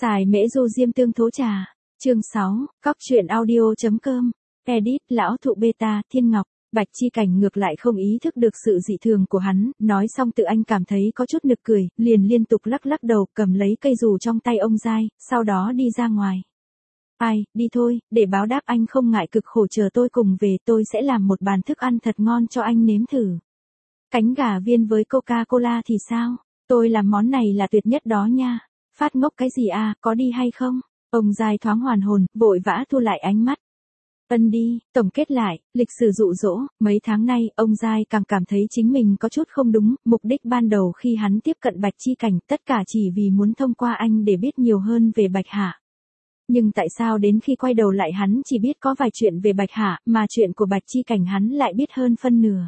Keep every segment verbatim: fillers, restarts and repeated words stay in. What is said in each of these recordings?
Xài mễ du diêm tương thố trà. Chương sáu, cóc truyện audio.com. Edit, lão thụ beta, Thiên Ngọc. Bạch Chi Cảnh ngược lại không ý thức được sự dị thường của hắn, nói xong tự anh cảm thấy có chút nực cười, liền liên tục lắc lắc đầu, cầm lấy cây dù trong tay ông giai, sau đó đi ra ngoài. Ai, đi thôi, để báo đáp anh không ngại cực khổ chờ tôi cùng về, tôi sẽ làm một bàn thức ăn thật ngon cho anh nếm thử. Cánh gà viên với Coca-Cola thì sao? Tôi làm món này là tuyệt nhất đó nha. Phát ngốc cái gì à, có đi hay không? Ông giai thoáng hoàn hồn, vội vã thu lại ánh mắt. Ân đi, tổng kết lại, lịch sử dụ dỗ, mấy tháng nay, ông giai càng cảm thấy chính mình có chút không đúng, mục đích ban đầu khi hắn tiếp cận Bạch Chi Cảnh, tất cả chỉ vì muốn thông qua anh để biết nhiều hơn về Bạch Hạ. Nhưng tại sao đến khi quay đầu lại hắn chỉ biết có vài chuyện về Bạch Hạ, mà chuyện của Bạch Chi Cảnh hắn lại biết hơn phân nửa.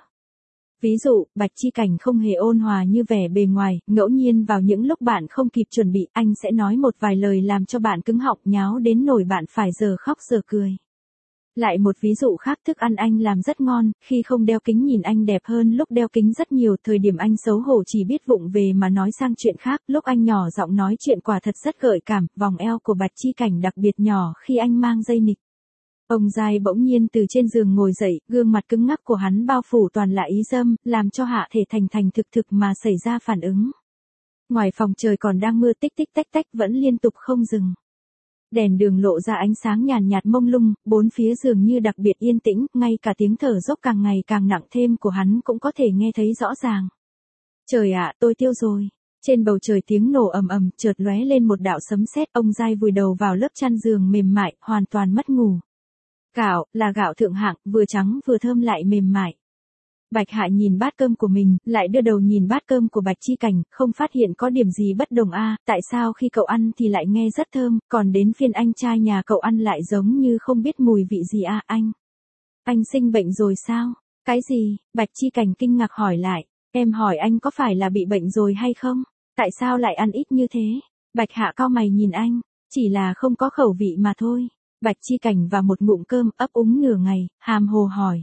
Ví dụ, Bạch Chi Cảnh không hề ôn hòa như vẻ bề ngoài, ngẫu nhiên vào những lúc bạn không kịp chuẩn bị, anh sẽ nói một vài lời làm cho bạn cứng họng nháo đến nỗi bạn phải giờ khóc giờ cười. Lại một ví dụ khác, thức ăn anh làm rất ngon, khi không đeo kính nhìn anh đẹp hơn lúc đeo kính rất nhiều, thời điểm anh xấu hổ chỉ biết vụng về mà nói sang chuyện khác, lúc anh nhỏ giọng nói chuyện quả thật rất gợi cảm, vòng eo của Bạch Chi Cảnh đặc biệt nhỏ khi anh mang dây nịt. Ông giai bỗng nhiên từ trên giường ngồi dậy, gương mặt cứng ngắc của hắn bao phủ toàn là ý dâm, làm cho hạ thể thành thành thực thực mà xảy ra phản ứng. Ngoài phòng trời còn đang mưa tích tích tách tách vẫn liên tục không dừng. Đèn đường lộ ra ánh sáng nhàn nhạt mông lung, bốn phía dường như đặc biệt yên tĩnh, ngay cả tiếng thở dốc càng ngày càng nặng thêm của hắn cũng có thể nghe thấy rõ ràng. Trời ạ, tôi tiêu rồi. Trên bầu trời tiếng nổ ầm ầm, chợt lóe lên một đạo sấm sét, ông giai vùi đầu vào lớp chăn giường mềm mại, hoàn toàn mất ngủ. Gạo, là gạo thượng hạng, vừa trắng vừa thơm lại mềm mại. Bạch Hạ nhìn bát cơm của mình, lại đưa đầu nhìn bát cơm của Bạch Chi Cảnh, không phát hiện có điểm gì bất đồng a, à, tại sao khi cậu ăn thì lại nghe rất thơm, còn đến phiên anh trai nhà cậu ăn lại giống như không biết mùi vị gì a, à, anh. Anh sinh bệnh rồi sao? Cái gì? Bạch Chi Cảnh kinh ngạc hỏi lại, em hỏi anh có phải là bị bệnh rồi hay không? Tại sao lại ăn ít như thế? Bạch Hạ cau mày nhìn anh, chỉ là không có khẩu vị mà thôi. Bạch Chi Cảnh và một ngụm cơm ấp úng nửa ngày, hàm hồ hỏi.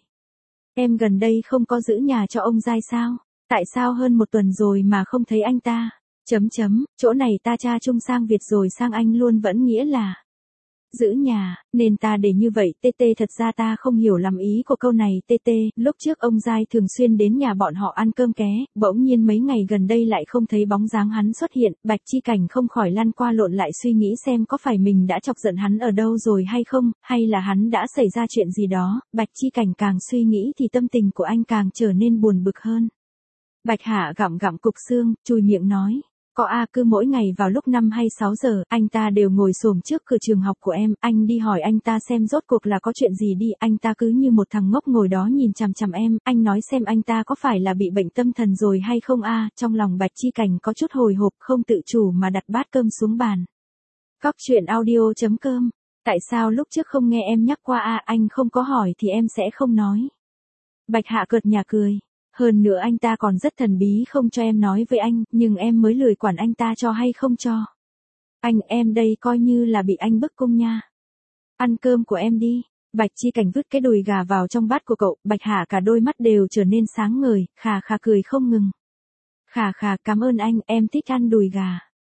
Em gần đây không có giữ nhà cho ông giai sao? Tại sao hơn một tuần rồi mà không thấy anh ta? Chấm chấm, chỗ này ta tra chung sang Việt rồi sang Anh luôn vẫn nghĩa là giữ nhà, nên ta để như vậy, tê tê thật ra ta không hiểu lắm ý của câu này, tê tê, lúc trước ông giai thường xuyên đến nhà bọn họ ăn cơm ké, bỗng nhiên mấy ngày gần đây lại không thấy bóng dáng hắn xuất hiện, Bạch Chi Cảnh không khỏi lăn qua lộn lại suy nghĩ xem có phải mình đã chọc giận hắn ở đâu rồi hay không, hay là hắn đã xảy ra chuyện gì đó, Bạch Chi Cảnh càng suy nghĩ thì tâm tình của anh càng trở nên buồn bực hơn. Bạch Hạ gặm gặm cục xương, chùi miệng nói. Có a, cứ mỗi ngày vào lúc năm hay sáu giờ, anh ta đều ngồi xổm trước cửa trường học của em, anh đi hỏi anh ta xem rốt cuộc là có chuyện gì đi, anh ta cứ như một thằng ngốc ngồi đó nhìn chằm chằm em, anh nói xem anh ta có phải là bị bệnh tâm thần rồi hay không a, trong lòng Bạch Chi Cảnh có chút hồi hộp, không tự chủ mà đặt bát cơm xuống bàn. Cóc truyện audio.com, tại sao lúc trước không nghe em nhắc qua a, anh không có hỏi thì em sẽ không nói. Bạch Hạ cợt nhả cười. Hơn nữa anh ta còn rất thần bí không cho em nói với anh, nhưng em mới lười quản anh ta cho hay không cho. Anh, em đây coi như là bị anh bức cung nha. Ăn cơm của em đi. Bạch Chi Cảnh vứt cái đùi gà vào trong bát của cậu, Bạch Hạ cả đôi mắt đều trở nên sáng ngời, khà khà cười không ngừng. Khà khà, cảm ơn anh, em thích ăn đùi gà.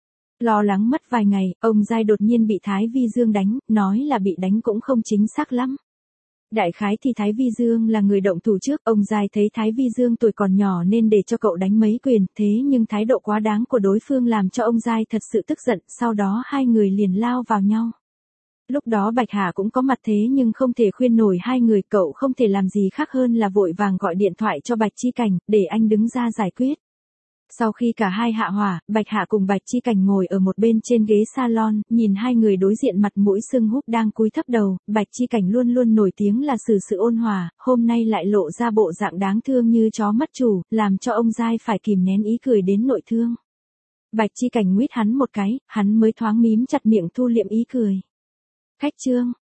Lo lắng mất vài ngày, ông giai đột nhiên bị Thái Vi Dương đánh, nói là bị đánh cũng không chính xác lắm. Đại khái thì Thái Vi Dương là người động thủ trước, ông giai thấy Thái Vi Dương tuổi còn nhỏ nên để cho cậu đánh mấy quyền, thế nhưng thái độ quá đáng của đối phương làm cho ông giai thật sự tức giận, sau đó hai người liền lao vào nhau. Lúc đó Bạch Hà cũng có mặt thế nhưng không thể khuyên nổi hai người, cậu không thể làm gì khác hơn là vội vàng gọi điện thoại cho Bạch Chi Cảnh, để anh đứng ra giải quyết. Sau khi cả hai hạ hỏa, Bạch Hạ cùng Bạch Chi Cảnh ngồi ở một bên trên ghế salon, nhìn hai người đối diện mặt mũi sưng húp đang cúi thấp đầu, Bạch Chi Cảnh luôn luôn nổi tiếng là xử sự ôn hòa, hôm nay lại lộ ra bộ dạng đáng thương như chó mất chủ, làm cho ông giai phải kìm nén ý cười đến nội thương. Bạch Chi Cảnh nguyết hắn một cái, hắn mới thoáng mím chặt miệng thu liệm ý cười. Khách trương,